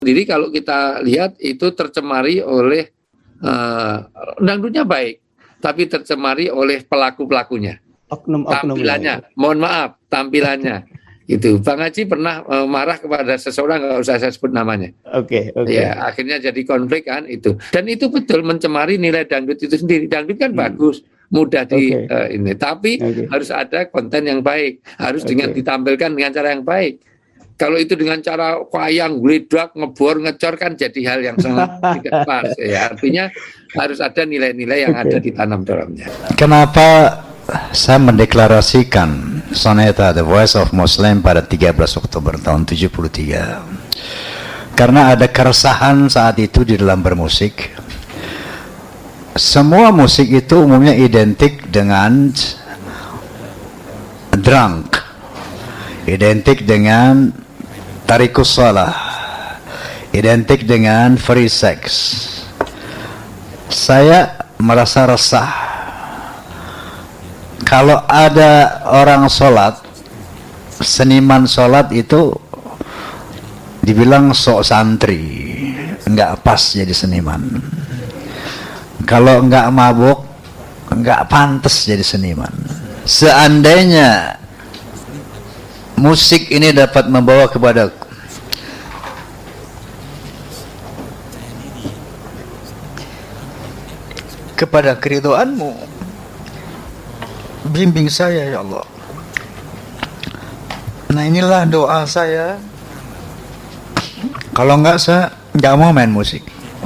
Sendiri kalau kita lihat itu tercemari oleh dangdutnya baik, tapi tercemari oleh pelaku-pelakunya. Tampilannya, mohon maaf, tampilannya. Itu Bang Haji pernah marah kepada seseorang, nggak usah saya sebut namanya. Oke. Ya, akhirnya jadi konflik kan itu. Dan itu betul mencemari nilai dangdut itu sendiri. Dangdut kan bagus, mudah ini, tapi harus ada konten yang baik, harus dengan ditampilkan dengan cara yang baik. Kalau itu dengan cara wayang, gledak, ngebor, ngecor kan jadi hal yang sangat tidak pas. Ya, artinya harus ada nilai-nilai yang ada ditanam dalamnya. Kenapa saya mendeklarasikan soneta The Voice of Muslim pada 13 Oktober tahun 73? Karena ada keresahan saat itu di dalam bermusik. Semua musik itu umumnya identik dengan drunk, identik dengan tarikus salah, identik dengan free sex. Saya merasa resah kalau ada orang sholat, seniman sholat itu dibilang sok santri, nggak pas jadi seniman. Kalau nggak mabuk, nggak pantas jadi seniman. Seandainya musik ini dapat membawa kepada keridhaan-Mu, bimbing saya ya Allah. Nah, inilah doa saya. Kalau enggak, saya enggak mau main musik.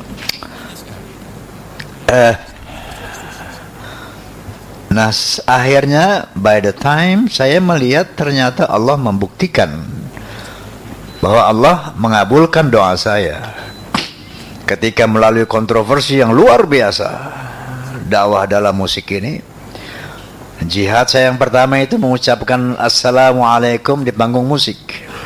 Nah, akhirnya by the time saya melihat ternyata Allah membuktikan bahwa Allah mengabulkan doa saya ketika melalui kontroversi yang luar biasa dakwah dalam musik ini. Jihad saya yang pertama itu mengucapkan Assalamualaikum di panggung musik.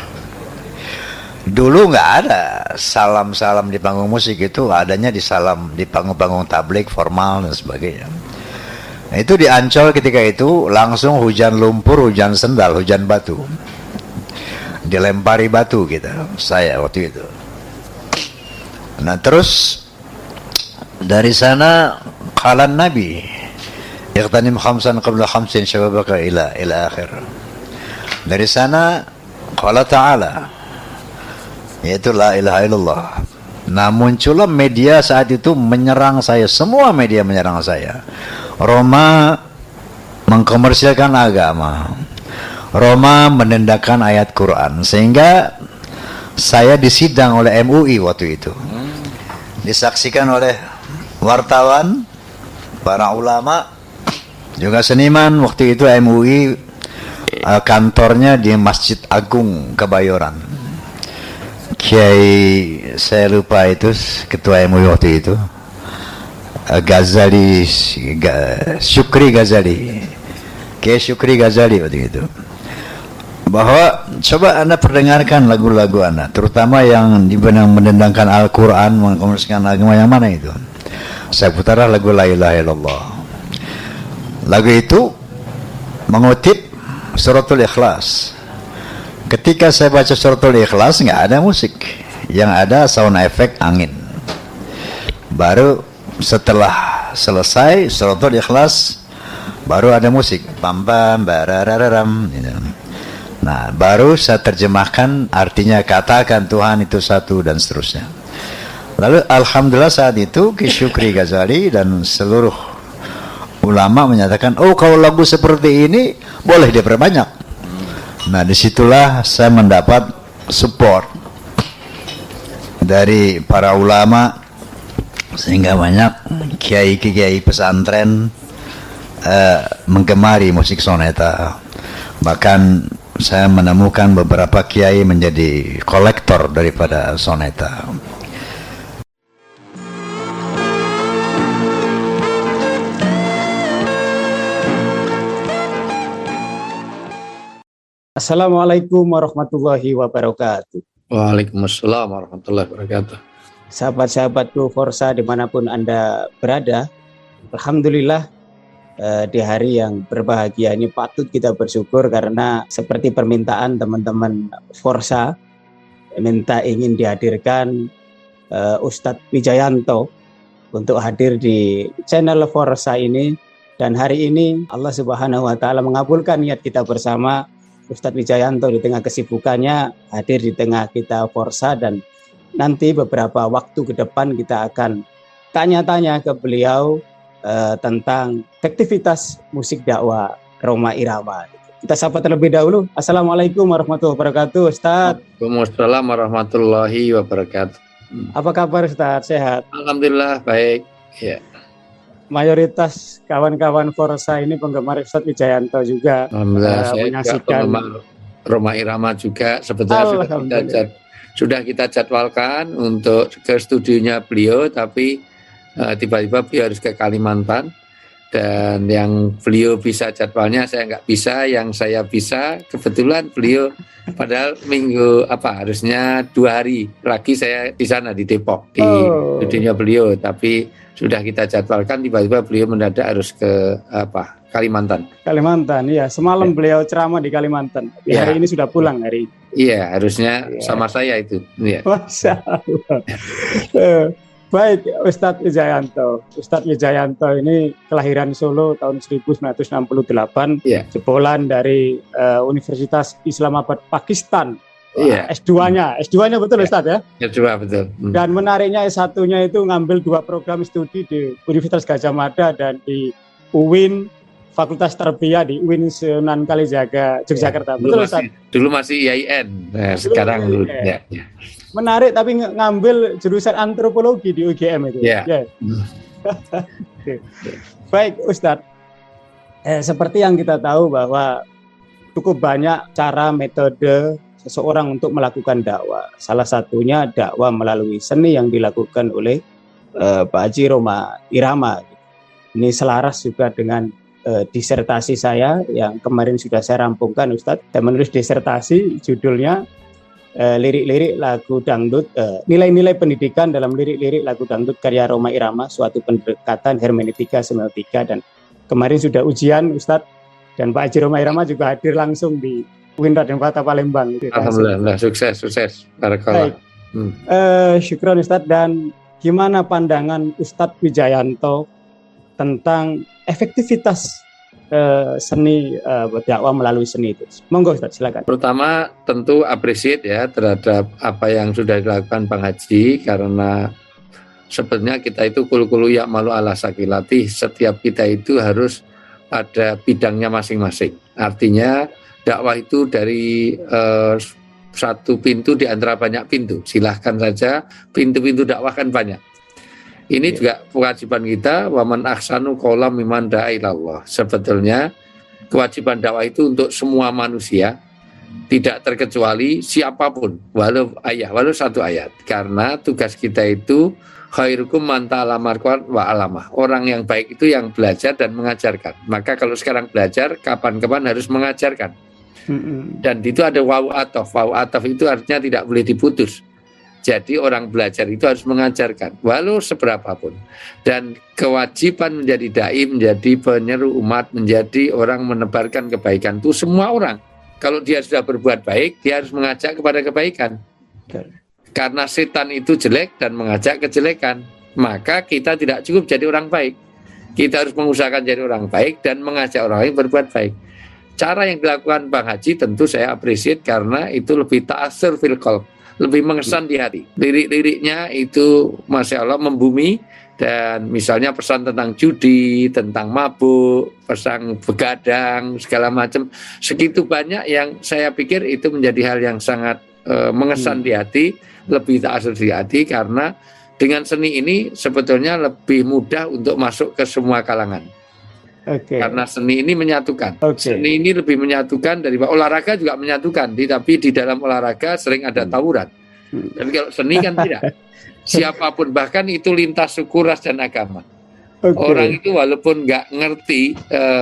Dulu nggak ada salam-salam di panggung musik, itu adanya di panggung-panggung tablik formal dan sebagainya. Nah, itu di Ancol ketika itu langsung hujan lumpur, hujan sendal, hujan batu, dilempari batu kita, saya waktu itu. Nah, terus dari sana qalan Nabi iqtanim khamsan qabla khamsin syababaka ila akhir. Dari sana qala ta'ala, yaitu la ilaha illallah. Nah, muncullah media saat itu menyerang saya, semua media menyerang saya. Roma mengkomersilkan agama, Roma menendangkan ayat Quran, sehingga saya disidang oleh MUI waktu itu, disaksikan oleh wartawan, para ulama, juga seniman. Waktu itu MUI kantornya di Masjid Agung Kebayoran. Kiai saya lupa itu ketua MUI waktu itu, Ghazali, Syukri Ghazali, Kiai Syukri Ghazali waktu itu, bahwa coba Anda perdengarkan lagu-lagu Anda, terutama yang menendangkan Al-Quran, mengkomunikasikan agama, yang mana itu? Saya putarlah lagu La ilaha illallah. Lagu itu mengutip suratul Ikhlas. Ketika saya baca suratul Ikhlas, nggak ada musik, yang ada sound effect angin. Baru setelah selesai suratul Ikhlas, baru ada musik, pam pam barararam. Nah, baru saya terjemahkan artinya, katakan Tuhan itu satu, dan seterusnya. Lalu alhamdulillah saat itu Ki Syukri Ghazali dan seluruh ulama menyatakan, oh kalau lagu seperti ini boleh diperbanyak. Nah, disitulah saya mendapat support dari para ulama, sehingga banyak kiai-kiai pesantren menggemari musik soneta. Bahkan saya menemukan beberapa kiai menjadi kolektor daripada soneta. Assalamualaikum warahmatullahi wabarakatuh. Waalaikumsalam warahmatullahi wabarakatuh. Sahabat-sahabatku Forsa dimanapun Anda berada, alhamdulillah di hari yang berbahagia ini patut kita bersyukur, karena seperti permintaan teman-teman Forsa, ingin dihadirkan Ustadz Wijayanto untuk hadir di channel Forsa ini. Dan hari ini Allah Subhanahu wa Ta'ala mengabulkan niat kita bersama. Ustadz Wijayanto di tengah kesibukannya hadir di tengah kita Forsa, dan nanti beberapa waktu ke depan kita akan tanya-tanya ke beliau tentang aktivitas musik dakwah Rhoma Irama. Kita sapa terlebih dahulu. Assalamualaikum warahmatullahi wabarakatuh, Ustadz. Waalaikumsalam warahmatullahi wabarakatuh. Apa kabar, Ustadz? Sehat? Alhamdulillah baik. Ya. Mayoritas kawan-kawan Forsa ini penggemar Ustadz Wijayanto juga. Alhamdulillah, saya menyaksikan penggemar Rhoma Irama juga. Sebetulnya sudah kita jadwalkan untuk ke studionya beliau, tapi tiba-tiba beliau harus ke Kalimantan. Dan yang beliau bisa jadwalnya saya nggak bisa, yang saya bisa kebetulan beliau padahal harusnya 2 hari lagi saya di sana di Depok di studionya beliau, tapi sudah kita jadwalkan, tiba-tiba beliau mendadak harus ke Kalimantan. Kalimantan, iya. Semalam beliau ceramah di Kalimantan. Hari ini sudah pulang hari ini. Iya, harusnya sama saya itu. Iya. Masya Allah. Baik, Ustadz Wijayanto. Ustadz Wijayanto ini kelahiran Solo tahun 1968, jebolan dari Universitas Islamabad, Pakistan. S2-nya betul, Ustadz ya? S2 betul. Dan menariknya S1-nya itu ngambil 2 program studi di Universitas Gadjah Mada dan di UIN, Fakultas Tarbiyah di UIN Sunan Kalijaga, Yogyakarta. Betul, Ustadz? Dulu masih IAIN, sekarang dulu. Ya. Menarik, tapi ngambil jurusan antropologi di UGM itu. Baik, Ustadz. Seperti yang kita tahu bahwa cukup banyak cara metode seseorang untuk melakukan dakwah. Salah satunya dakwah melalui seni yang dilakukan oleh Pak Haji Rhoma Irama. Ini selaras juga dengan disertasi saya yang kemarin sudah saya rampungkan, Ustadz. Saya menulis disertasi, judulnya lirik-lirik lagu dangdut, nilai-nilai pendidikan dalam lirik-lirik lagu dangdut karya Rhoma Irama, suatu pendekatan hermeneutika semiotika, dan kemarin sudah ujian, Ustadz, dan Pak Haji Rhoma Irama juga hadir langsung di UIN Raden Fatah Palembang. Alhamdulillah, sukses. Barakallah. Syukron, Ustadz. Dan gimana pandangan Ustadz Wijayanto tentang efektivitas seni dakwah melalui seni itu? Monggo, Ustadz, silakan. Pertama tentu appreciate ya terhadap apa yang sudah dilakukan Bang Haji, karena sebenarnya kita itu kulu-kulu ya'malu ala sakilati, setiap kita itu harus pada bidangnya masing-masing. Artinya dakwah itu dari satu pintu di antara banyak pintu. Silahkan saja, pintu-pintu dakwah kan banyak. Ini juga kewajiban kita, waman ahsanu qawlan mimman da'a ilallah. Sebetulnya kewajiban dakwah itu untuk semua manusia, tidak terkecuali siapapun, walau satu ayat. Karena tugas kita itu khairukum man ta'allama wa 'allamah. Orang yang baik itu yang belajar dan mengajarkan. Maka kalau sekarang belajar, kapan-kapan harus mengajarkan. Dan itu ada wawu atof. Wawu atof itu artinya tidak boleh diputus. Jadi orang belajar itu harus mengajarkan, walau seberapapun. Dan kewajiban menjadi dai, menjadi penyeru umat, menjadi orang menebarkan kebaikan itu semua orang. Kalau dia sudah berbuat baik, dia harus mengajak kepada kebaikan. Karena setan itu jelek dan mengajak kejelekan, maka kita tidak cukup jadi orang baik. Kita harus mengusahakan jadi orang baik dan mengajak orang lain berbuat baik. Cara yang dilakukan Bang Haji tentu saya appreciate, karena itu lebih ta'asir fil qalb, lebih mengesan di hati. Lirik-liriknya itu Masya Allah membumi. Dan misalnya pesan tentang judi, tentang mabuk, pesan begadang, segala macam. Segitu banyak yang saya pikir itu menjadi hal yang sangat mengesan di hati, lebih ta'asir di hati. Karena dengan seni ini sebetulnya lebih mudah untuk masuk ke semua kalangan. Karena seni ini menyatukan. Seni ini lebih menyatukan daripada olahraga, juga menyatukan. Tapi di dalam olahraga sering ada tawuran. Tapi kalau seni kan tidak. Siapapun, bahkan itu lintas suku, ras, dan agama. Orang itu walaupun nggak ngerti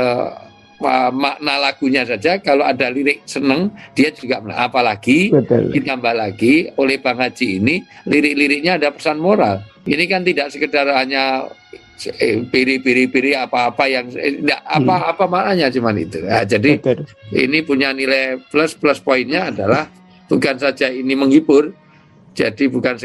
makna lagunya saja, kalau ada lirik seneng, dia juga. Apalagi ditambah lagi oleh Bang Haji ini, lirik-liriknya ada pesan moral. Ini kan tidak sekedar hanya piri apa-apa yang enggak apa-apa maknanya, cuman itu. Nah, jadi ini punya nilai plus poinnya adalah bukan saja ini menghibur, jadi bukan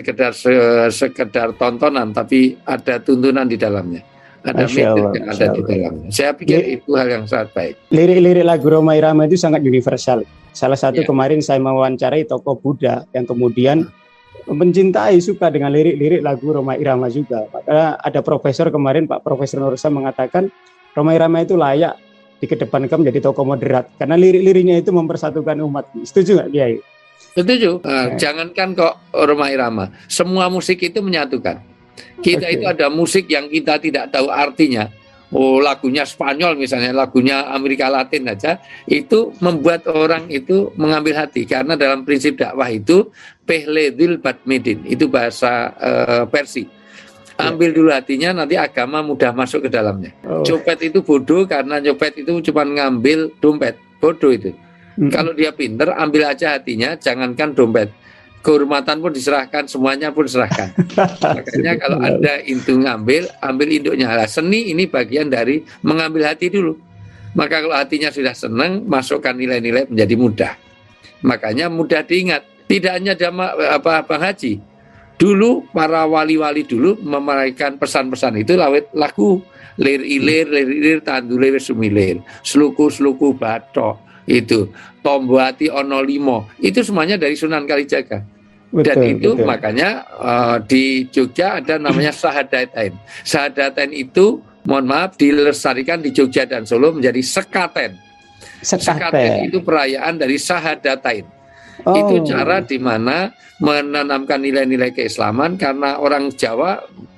sekedar tontonan, tapi ada tuntunan di dalamnya, ada message yang ada di dalamnya. Saya pikir itu hal yang sangat baik. Lirik-lirik lagu Rhoma Irama itu sangat universal. Salah satu kemarin saya mewawancarai tokoh Buddha yang kemudian mencintai, suka dengan lirik-lirik lagu Rhoma Irama juga. Maka ada profesor kemarin, Pak Profesor Nursa mengatakan Rhoma Irama itu layak dikedepankan menjadi tokoh moderat karena lirik-liriknya itu mempersatukan umat. Setuju nggak Kiai? Setuju. Jangankan kok Rhoma Irama, semua musik itu menyatukan. Kita itu ada musik yang kita tidak tahu artinya. Lagunya Spanyol misalnya, lagunya Amerika Latin aja, itu membuat orang itu mengambil hati. Karena dalam prinsip dakwah itu Pehledil Badmedin, itu bahasa Persia. Ambil dulu hatinya, nanti agama mudah masuk ke dalamnya. Copet itu bodoh karena copet itu cuma ngambil dompet. Bodoh itu. Kalau dia pinter, ambil aja hatinya, jangankan dompet. Kehormatan pun diserahkan, semuanya pun diserahkan. Makanya kalau Anda itu ambil induknya. Lah, seni ini bagian dari mengambil hati dulu. Maka kalau hatinya sudah senang, masukkan nilai-nilai menjadi mudah. Makanya mudah diingat. Tidak hanya Bang Haji. Dulu para wali-wali dulu memeraikan pesan-pesan itu lewat lagu lir ilir tandulir sumilir, sluku batok, itu tombo hati ono limo, itu semuanya dari Sunan Kalijaga. Dan itu makanya di Jogja ada namanya Sahadatain. Sahadatain itu mohon maaf dilestarikan di Jogja dan Solo menjadi sekaten. Sekaten itu perayaan dari Sahadatain. Itu cara di mana menanamkan nilai-nilai keislaman, karena orang Jawa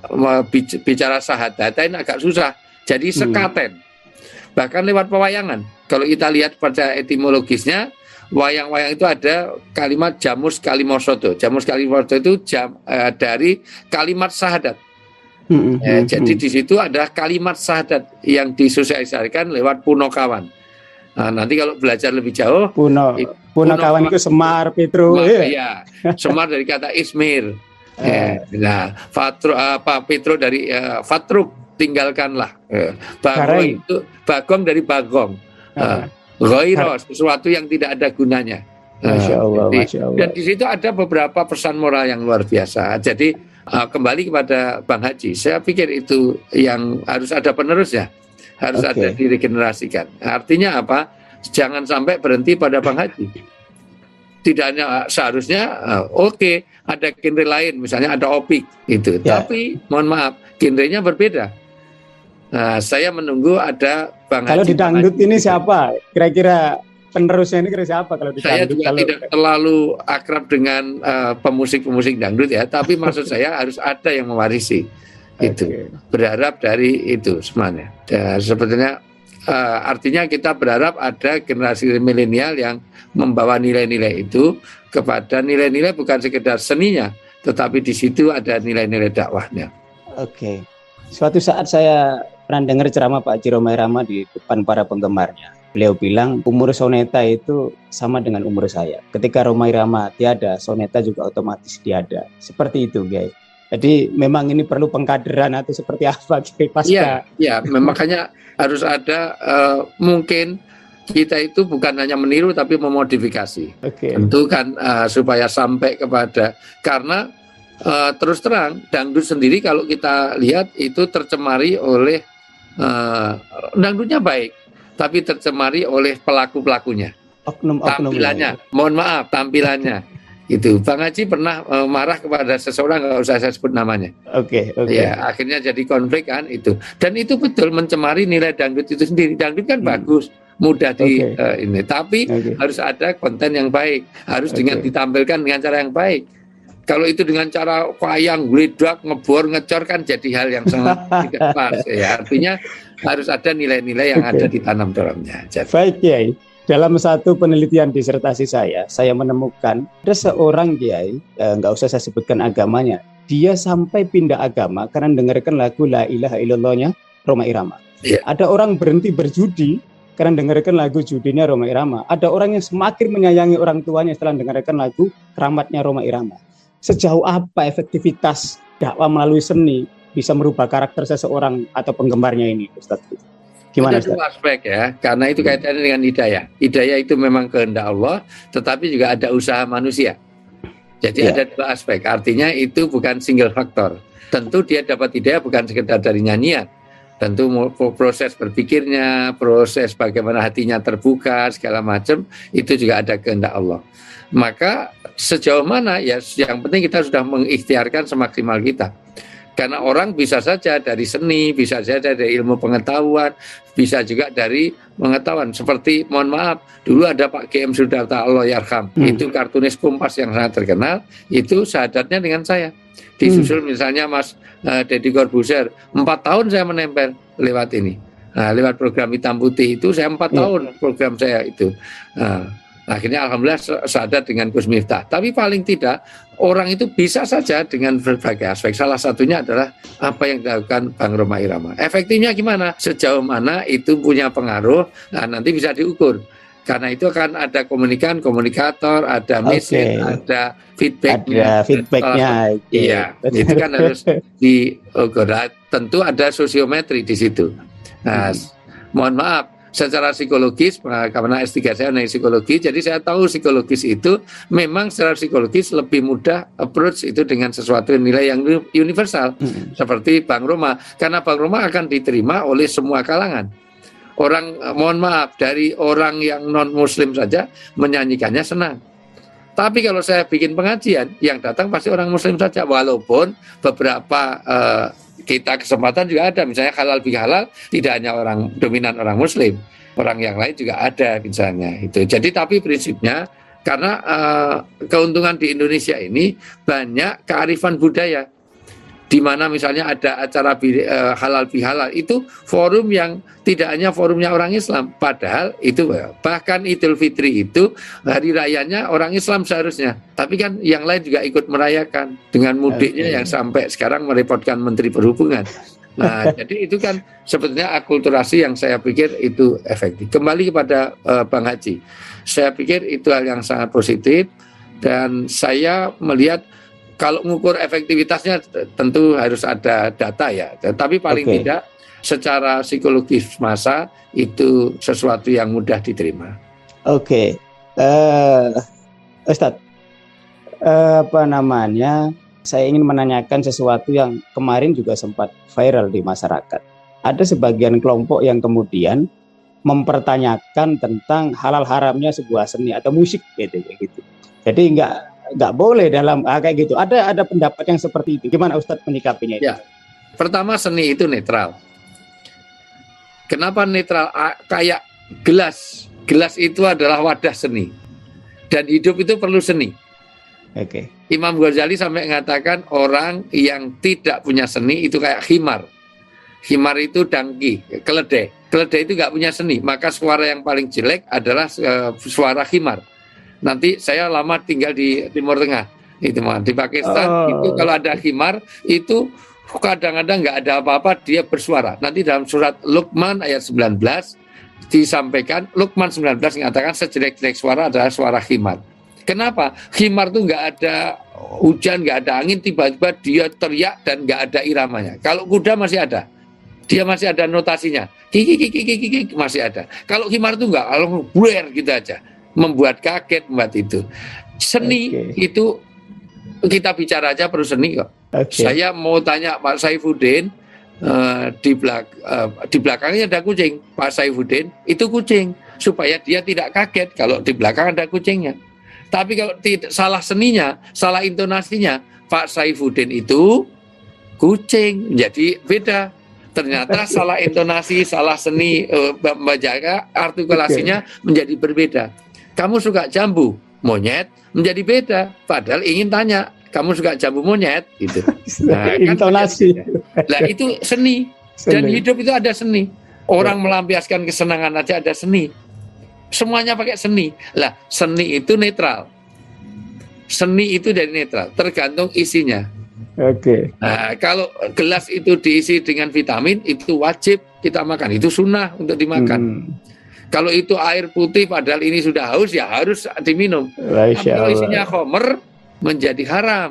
bicara Sahadatain agak susah. Jadi sekaten. Bahkan lewat pewayangan. Kalau kita lihat pada etimologisnya, wayang-wayang itu ada kalimat Jamus Kalimosodo. Jamus Kalimosodo itu dari kalimat syahadat. Jadi di situ ada kalimat syahadat yang disosialisasikan lewat Punokawan. Nah, nanti kalau belajar lebih jauh, Punokawan itu Semar, Petro. Iya, Semar dari kata Ismir. Nah, Petro dari Fatruk, tinggalkanlah. Bagong dari Bagong. Ghairos, sesuatu yang tidak ada gunanya. Masya Allah. Dan di situ ada beberapa pesan moral yang luar biasa. Jadi kembali kepada Bang Haji, saya pikir itu yang harus ada penerusnya. Harus ada diregenerasikan. Artinya apa? Jangan sampai berhenti pada Bang Haji. Tidak hanya seharusnya ada genre lain, misalnya ada opik itu. Tapi mohon maaf, genrenya berbeda. Nah, saya menunggu ada Bang Haji. Kalau di dangdut ini siapa? Kira-kira penerusnya ini siapa kalau di saya dangdut? Saya juga tidak terlalu akrab dengan pemusik-pemusik dangdut ya, tapi maksud saya harus ada yang mewarisi. Itu berharap dari itu semuanya. Sebetulnya artinya kita berharap ada generasi milenial yang membawa nilai-nilai itu kepada nilai-nilai bukan sekedar seninya, tetapi di situ ada nilai-nilai dakwahnya. Suatu saat saya pernah dengar ceramah Pak Haji Rhoma Irama di depan para penggemarnya. Beliau bilang umur soneta itu sama dengan umur saya. Ketika Rhoma Irama tiada, soneta juga otomatis tiada. Seperti itu, guys. Jadi memang ini perlu pengkaderan atau seperti apa pasca? Iya, makanya harus ada mungkin kita itu bukan hanya meniru tapi memodifikasi. Tentu kan supaya sampai kepada, karena terus terang dangdut sendiri kalau kita lihat itu tercemari oleh dangdutnya baik, tapi tercemari oleh pelaku-pelakunya. Tampilannya, mohon maaf, tampilannya. Itu Bang Haji pernah marah kepada seseorang, nggak usah saya sebut namanya. Ya, akhirnya jadi konflik kan itu. Dan itu betul mencemari nilai dangdut itu sendiri. Dangdut kan bagus, mudah ini, tapi harus ada konten yang baik, harus dengan ditampilkan dengan cara yang baik. Kalau itu dengan cara wayang, gledak, ngebor, ngecor kan jadi hal yang sangat tidak pas. Ya, artinya harus ada nilai-nilai yang ada ditanam dalamnya. Baik, Kiai. Dalam satu penelitian disertasi saya menemukan ada seorang Kiai, nggak usah saya sebutkan agamanya, dia sampai pindah agama karena dengarkan lagu La Ilaha Illallahnya Rhoma Irama. Ada orang berhenti berjudi karena dengarkan lagu judinya Rhoma Irama. Ada orang yang semakin menyayangi orang tuanya setelah dengarkan lagu keramatnya Rhoma Irama. Sejauh apa efektivitas dakwah melalui seni bisa merubah karakter seseorang atau penggemarnya ini, Ustaz? Gimana? Ada dua aspek ya, karena itu kaitannya dengan hidayah. Hidayah itu memang kehendak Allah, tetapi juga ada usaha manusia. Jadi ada dua aspek, artinya itu bukan single faktor. Tentu dia dapat hidayah bukan sekedar dari nyanyian. Tentu proses berpikirnya, proses bagaimana hatinya terbuka, segala macam, itu juga ada kehendak Allah. Maka sejauh mana ya yang penting kita sudah mengikhtiarkan semaksimal kita. Karena orang bisa saja dari seni, bisa saja dari ilmu pengetahuan, bisa juga dari pengetahuan. Seperti, mohon maaf, dulu ada Pak GM Sudarta, Allah yarham, itu kartunis Kompas yang sangat terkenal, itu sahadatnya dengan saya. Disusul misalnya Mas Deddy Corbuzier, 4 tahun saya menempel lewat ini. Nah, lewat program Hitam Putih itu saya 4 tahun program saya itu. Akhirnya alhamdulillah sahadat dengan Gus Miftah. Tapi paling tidak orang itu bisa saja dengan berbagai aspek. Salah satunya adalah apa yang dilakukan Bang Rhoma Irama. Efektifnya gimana? Sejauh mana itu punya pengaruh? Nah, nanti bisa diukur. Karena itu akan ada komunikator, ada mesin, ada feedbacknya. Ada feedbacknya. Iya, itu kan harus diukur. Tentu ada sosiometri di situ. Nah, mohon maaf. Secara psikologis, karena S3 saya naik psikologi, jadi saya tahu psikologis itu memang secara psikologis lebih mudah approach itu dengan sesuatu nilai yang universal, seperti Bang Rhoma, karena Bang Rhoma akan diterima oleh semua kalangan. Orang, mohon maaf, dari orang yang non-muslim saja menyanyikannya senang. Tapi kalau saya bikin pengajian, yang datang pasti orang muslim saja, walaupun beberapa kita kesempatan juga ada, misalnya halal bihalal tidak hanya orang dominan orang muslim, orang yang lain juga ada misalnya itu. Jadi tapi prinsipnya karena keuntungan di Indonesia ini banyak kearifan budaya, di mana misalnya ada acara halal bihalal itu forum yang tidak hanya forumnya orang Islam, padahal itu bahkan Idul Fitri itu hari rayanya orang Islam seharusnya, tapi kan yang lain juga ikut merayakan dengan mudiknya yang sampai sekarang merepotkan Menteri Perhubungan. Nah, jadi itu kan sebetulnya akulturasi yang saya pikir itu efektif. Kembali kepada Bang Haji, saya pikir itu hal yang sangat positif dan saya melihat kalau mengukur efektivitasnya tentu harus ada data ya, tapi paling tidak secara psikologis massa itu sesuatu yang mudah diterima. Ustadz, saya ingin menanyakan sesuatu yang kemarin juga sempat viral di masyarakat. Ada sebagian kelompok yang kemudian mempertanyakan tentang halal haramnya sebuah seni atau musik gitu. Jadi nggak boleh dalam kayak gitu. Ada pendapat yang seperti itu. Gimana Ustadz menyikapinya? Ya, pertama seni itu netral. Kenapa netral? Kayak gelas. Gelas itu adalah wadah seni. Dan hidup itu perlu seni. Imam Ghazali sampai mengatakan orang yang tidak punya seni itu kayak khimar. Khimar itu dangki, keledai. Keledai itu nggak punya seni. Maka suara yang paling jelek adalah suara khimar. Nanti saya lama tinggal di Timur Tengah, itu di Pakistan. Itu kalau ada khimar itu kadang-kadang nggak ada apa-apa dia bersuara. Nanti dalam surat Luqman ayat 19 disampaikan, Luqman 19 mengatakan sejelek-jelek suara adalah suara khimar. Kenapa? Khimar itu nggak ada hujan, nggak ada angin, tiba-tiba dia teriak dan nggak ada iramanya. Kalau kuda masih ada, dia masih ada notasinya, kiki masih ada. Kalau khimar itu nggak, kalau buer gitu aja, membuat kaget, membuat itu. Seni itu kita bicara aja perlu seni kok. Saya mau tanya Pak Saifuddin, di belakangnya ada kucing. Pak Saifuddin itu kucing, supaya dia tidak kaget kalau di belakang ada kucingnya. Tapi kalau tidak salah seninya, salah intonasinya, Pak Saifuddin itu kucing, jadi beda. Ternyata salah intonasi, salah seni menjaga artikulasinya menjadi berbeda. Kamu suka jambu monyet menjadi beda, padahal ingin tanya kamu suka jambu monyet gitu. Nah, intonasi. Nah itu seni. Dan hidup itu ada seni. Orang melampiaskan kesenangan aja ada seni. Semuanya pakai seni. Lah, seni itu netral. Seni itu dari netral, tergantung isinya. Nah, kalau gelas itu diisi dengan vitamin, itu wajib kita makan. Itu sunnah untuk dimakan. Kalau itu air putih, padahal ini sudah haus, ya harus diminum. Tapi kalau isinya khamr, menjadi haram.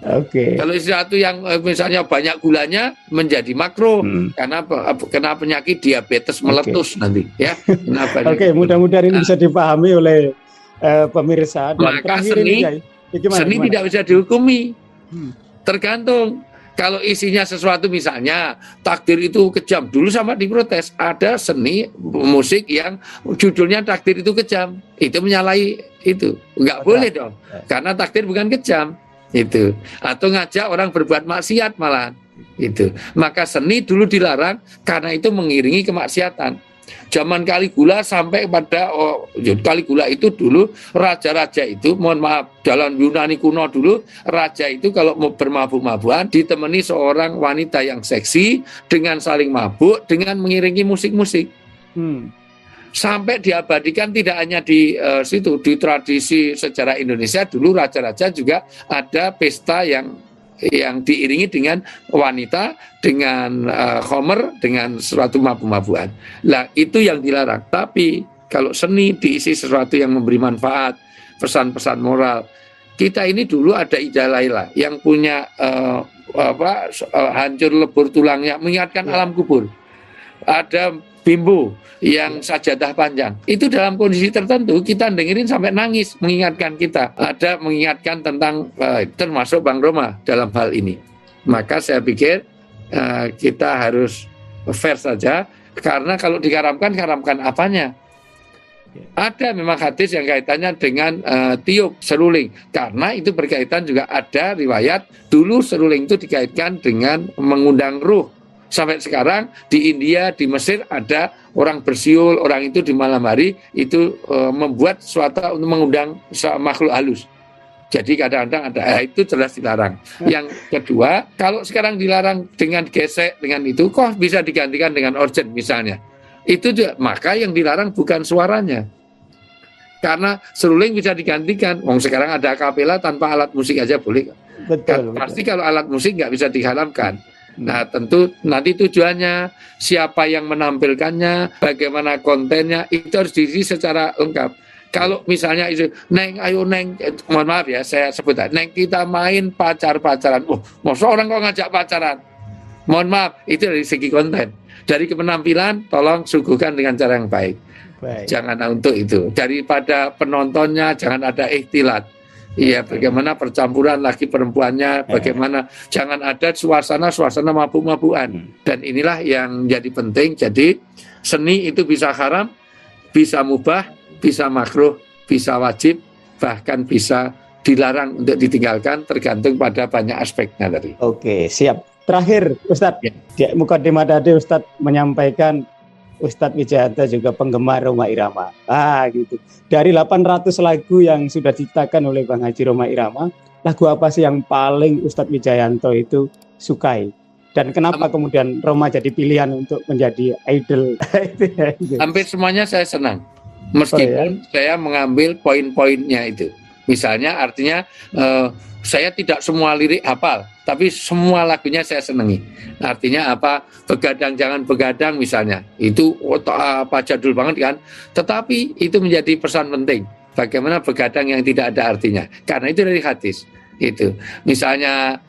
Oke. Kalau sesuatu yang misalnya banyak gulanya menjadi makruh karena kena penyakit diabetes meletus nanti ya. Oke, mudah-mudahan ini bisa dipahami oleh pemirsa. Dan maka terakhir seni, ini seni tidak bisa dihukumi. Tergantung. Kalau isinya sesuatu misalnya takdir itu kejam, dulu sama diprotes, ada seni musik yang judulnya takdir itu kejam, itu menyalahi itu, nggak boleh dong, karena takdir bukan kejam itu, atau ngajak orang berbuat maksiat malah itu. Maka seni dulu dilarang karena itu mengiringi kemaksiatan. Zaman Caligula sampai pada Caligula itu dulu raja-raja itu, mohon maaf, dalam Yunani kuno dulu raja itu kalau mau bermabuk-mabukan ditemani seorang wanita yang seksi dengan saling mabuk dengan mengiringi musik-musik. Sampai diabadikan tidak hanya di situ, di tradisi sejarah Indonesia dulu raja-raja juga ada pesta yang diiringi dengan wanita, dengan khomer, dengan suatu mabuk-mabukan. Lah itu yang dilarang. Tapi kalau seni diisi sesuatu yang memberi manfaat, pesan-pesan moral. Kita ini dulu ada Ida Laila yang punya hancur lebur tulangnya, mengingatkan alam kubur. Ada Bimbo yang sajadah panjang. Itu dalam kondisi tertentu kita dengerin sampai nangis, mengingatkan kita. Ada mengingatkan tentang termasuk Bang Roma dalam hal ini. Maka saya pikir kita harus fair saja, karena kalau diharamkan apanya? Ada memang hadis yang kaitannya dengan tiup seruling, karena itu berkaitan juga ada riwayat dulu seruling itu dikaitkan dengan mengundang ruh. Sampai sekarang di India, di Mesir ada orang bersiul, orang itu di malam hari itu membuat suatu untuk mengundang makhluk halus. Jadi kadang-kadang ada, itu jelas dilarang. Yang kedua, kalau sekarang dilarang dengan gesek, dengan itu, kok bisa digantikan dengan organ misalnya. Itu juga, maka yang dilarang bukan suaranya. Karena seruling bisa digantikan. Sekarang ada kapela tanpa alat musik aja boleh. Betul. Pasti kalau alat musik nggak bisa diharamkan. Nah tentu nanti tujuannya, siapa yang menampilkannya, bagaimana kontennya, itu harus diisi secara lengkap. Kalau misalnya itu, Neng, ayo Neng, mohon maaf ya saya sebut, Neng kita main pacaran. Masa orang kok ngajak pacaran? Mohon maaf, itu dari segi konten. Dari penampilan, tolong suguhkan dengan cara yang baik. Jangan untuk itu. Daripada penontonnya, jangan ada ikhtilat. Iya, bagaimana percampuran laki perempuannya, bagaimana jangan ada suasana mabuk-mabukan. Dan inilah yang jadi penting. Jadi seni itu bisa haram, bisa mubah, bisa makruh, bisa wajib, bahkan bisa dilarang untuk ditinggalkan, tergantung pada banyak aspeknya tadi. Oke, siap. Terakhir, Ustadz, di mukadimah tadi Ustadz menyampaikan Ustadz Wijayanto juga penggemar Rhoma Irama. Gitu. Dari 800 lagu yang sudah diciptakan oleh Bang Haji Rhoma Irama, lagu apa sih yang paling Ustadz Wijayanto itu sukai? Dan kenapa kemudian Rhoma jadi pilihan untuk menjadi idol? Hampir semuanya saya senang. Meskipun saya mengambil poin-poinnya itu. Misalnya artinya saya tidak semua lirik hafal, tapi semua lagunya saya senangi. Artinya apa? Begadang jangan begadang misalnya. Itu apa jadul banget kan? Tetapi itu menjadi pesan penting. Bagaimana begadang yang tidak ada artinya? Karena itu dari hadis. Itu. Misalnya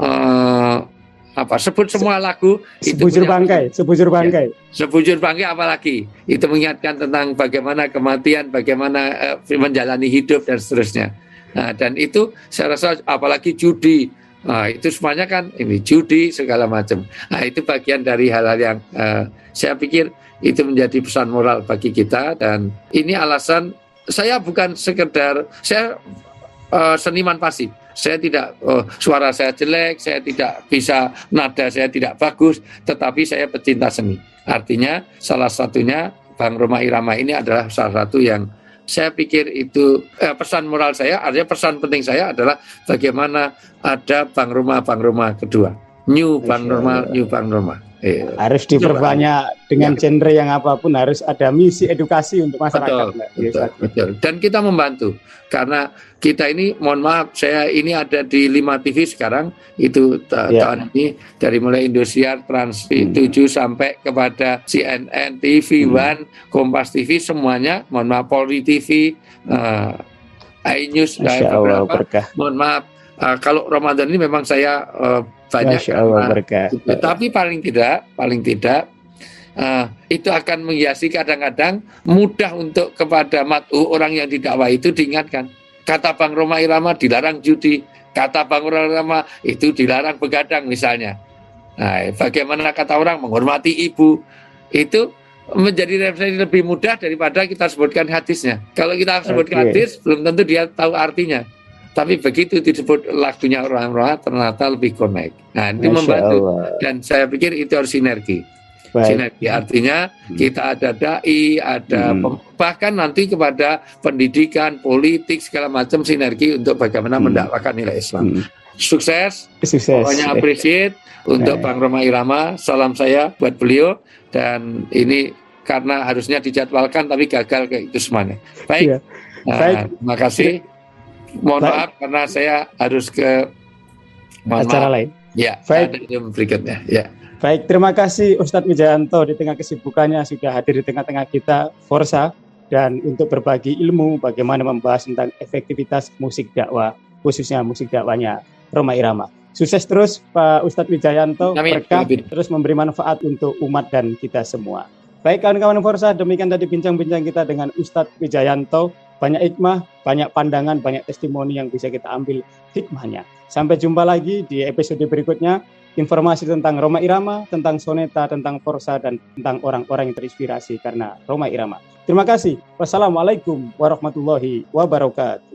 sebut semua lagu sebujur bangkai. Ya, sebujur bangkai apalagi? Itu mengingatkan tentang bagaimana kematian, bagaimana menjalani hidup dan seterusnya. Nah, dan itu saya rasa apalagi judi, itu semuanya kan ini judi segala macam. Nah, itu bagian dari hal-hal yang saya pikir itu menjadi pesan moral bagi kita. Dan ini alasan saya bukan sekedar saya seniman pasif. Saya tidak suara saya jelek, saya tidak bisa nada saya tidak bagus, tetapi saya pecinta seni. Artinya salah satunya Bang Rhoma Irama ini adalah salah satu yang saya pikir itu pesan moral saya, artinya pesan penting saya adalah bagaimana ada Bang Rhoma kedua, New Bang Rhoma. Harus diperbanyak dengan genre yang apapun, harus ada misi edukasi untuk masyarakat. Betul. Dan kita membantu karena kita ini, mohon maaf, saya ini ada di 5 TV sekarang itu tahun ini, dari mulai Indosiar, Trans 7 sampai kepada CNN, TV One, Kompas TV, semuanya, mohon maaf, Polri TV, iNews, mohon maaf, Kalau Ramadan ini memang saya banyak, tapi paling tidak itu akan menghiasi kadang-kadang mudah untuk kepada mat'u orang yang didakwah itu diingatkan. Kata Bang Rhoma Irama dilarang judi, kata Bang Rhoma Irama itu dilarang begadang misalnya. Nah, bagaimana kata orang menghormati ibu, itu menjadi referensi lebih mudah daripada kita sebutkan hadisnya. Kalau kita sebutkan hadis, belum tentu dia tahu artinya. Tapi begitu disebut lagunya orang-orang ternyata lebih connect. Nah, ini membantu. Dan saya pikir itu harus sinergi. Sinergi artinya kita ada dai, ada bahkan nanti kepada pendidikan, politik segala macam sinergi untuk bagaimana mendakwakan nilai Islam. Sukses. Pokoknya appreciate untuk Bang Rhoma Irama. Salam saya buat beliau, dan ini karena harusnya dijadwalkan tapi gagal kayak itu semuanya. Baik. Terima kasih. Mohon maaf karena saya harus ke acara lain. Ya, ada yang berikutnya. Ya. Baik, terima kasih Ustadz Wijayanto di tengah kesibukannya sudah hadir di tengah-tengah kita Forsa, dan untuk berbagi ilmu bagaimana membahas tentang efektivitas musik dakwah, khususnya musik dakwahnya Rhoma Irama. Sukses terus Pak Ustadz Wijayanto, berkah terus memberi manfaat untuk umat dan kita semua. Baik kawan-kawan Forsa, demikian tadi bincang-bincang kita dengan Ustadz Wijayanto. Banyak hikmah, banyak pandangan, banyak testimoni yang bisa kita ambil hikmahnya. Sampai jumpa lagi di episode berikutnya. Informasi tentang Rhoma Irama, tentang soneta, tentang Forsa, dan tentang orang-orang yang terinspirasi karena Rhoma Irama. Terima kasih. Wassalamualaikum warahmatullahi wabarakatuh.